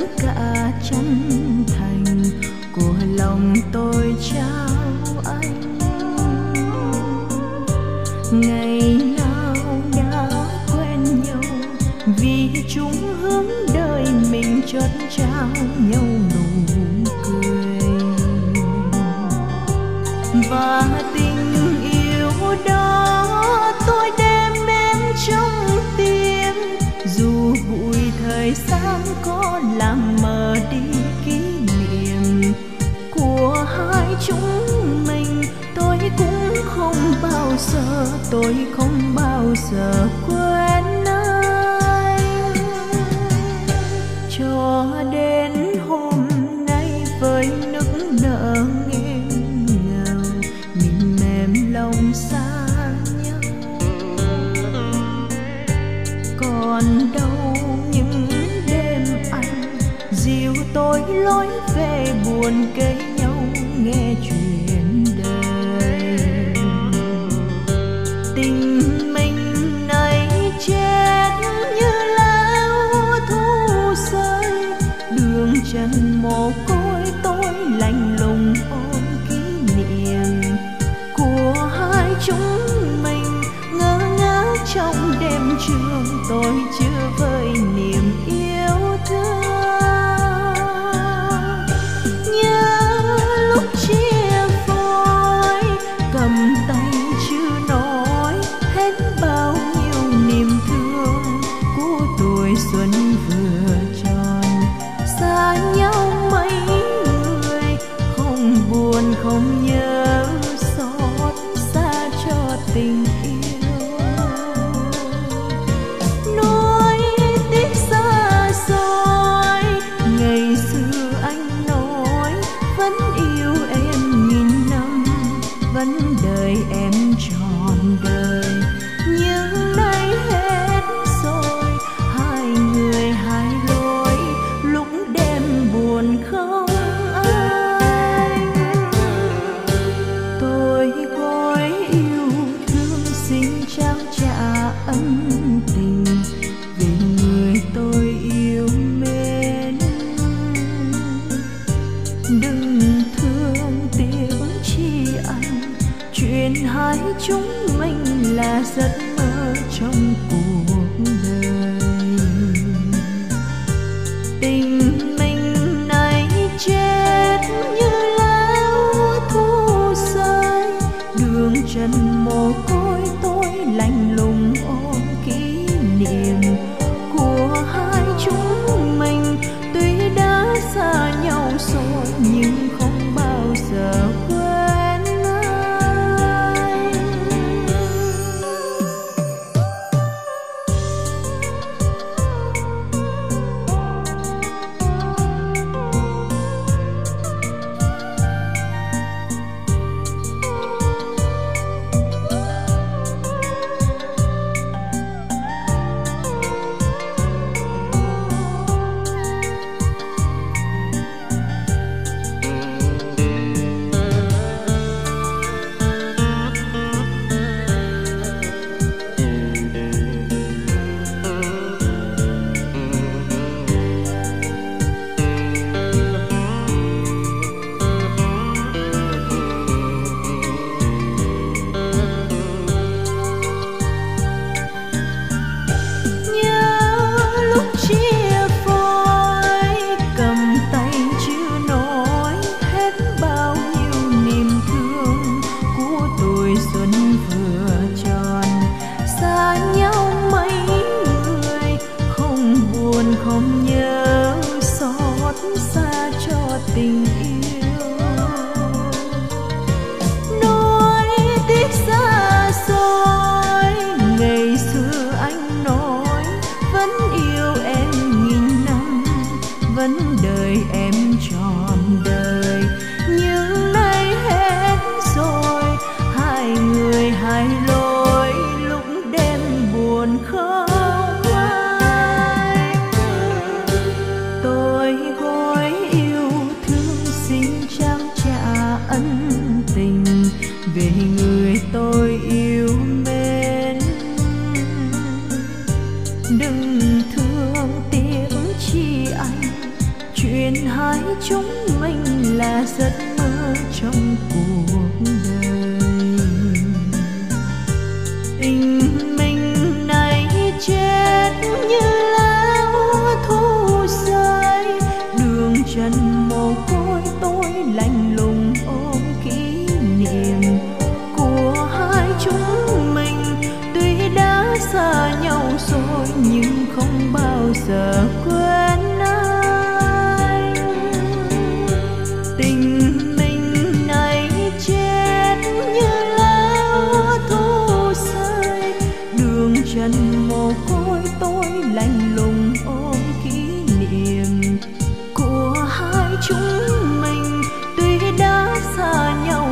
cả chân thành của lòng tôi trao anh. Ngày nào đã quen nhau vì chúng hướng đời mình chợt trao nhau nụ cười, và tình yêu đó tôi đem em trong tim. Dù bụi thời gian có làm mờ đi kỷ niệm của hai chúng mình, tôi cũng không bao giờ, tôi không bao giờ quên anh. Cho đến hôm nay với nức nở nghẹn ngào, mình mềm lòng xa nhau. Còn đâu những đêm anh dìu tôi lối về buồn cây nhau nghe chuyện đời. Tình mình này chết như lá thu rơi, đường trần mồ côi tôi lạnh lùng ôm kỷ niệm của hai chúng mình. Ngơ ngác trong đêm trường tôi chưa vơi niềm yêu thương. Nhớ lúc chia phôi cầm tay chưa nói hết bao nhiêu niềm thương của tuổi xuân vừa tròn. Xa nhau mấy người không buồn không nhớ, xót xa cho tình yêu. Nói tiếc xa xôi ngày xưa anh nói vẫn yêu em nghìn năm, vẫn đợi em trọn đời. Nhưng nay hết rồi, hai người hai lối, lúc đêm buồn không anh. Tôi gói yêu thương xin trao trả ân tình vì người tôi yêu mến. Đừng thương tiếc chi anh, chuyện hai chúng mình là giấc mơ trong cuộc đời. Tình mình này chết như lá thu rơi, đường trần mồ côi tôi lạnh lùng ôm kỷ niệm của hai chúng mình. Tuy đã xa nhau rồi nhưng không bao giờ quên anh. tình yêu. Nỗi tiếc xa xôi, ngày xưa anh nói vẫn yêu em nghìn năm, vẫn đợi em trọn đời. Nhưng nay hết rồi, hai người hai lối, lúc đêm buồn không ai. Tôi gói yêu thương xin chúng mình là giấc mơ trong cuộc đời. Tình mình này chết như lá thu rơi, đường trần mồ côi tôi lạnh lùng ôm kỷ niệm của hai chúng mình. Tuy đã xa nhau rồi nhưng không bao giờ quên anh. Tình mình này chết như lá thu rơi, đường trần mồ côi tôi lạnh lùng ôm kỷ niệm của hai chúng mình. Tuy đã xa nhau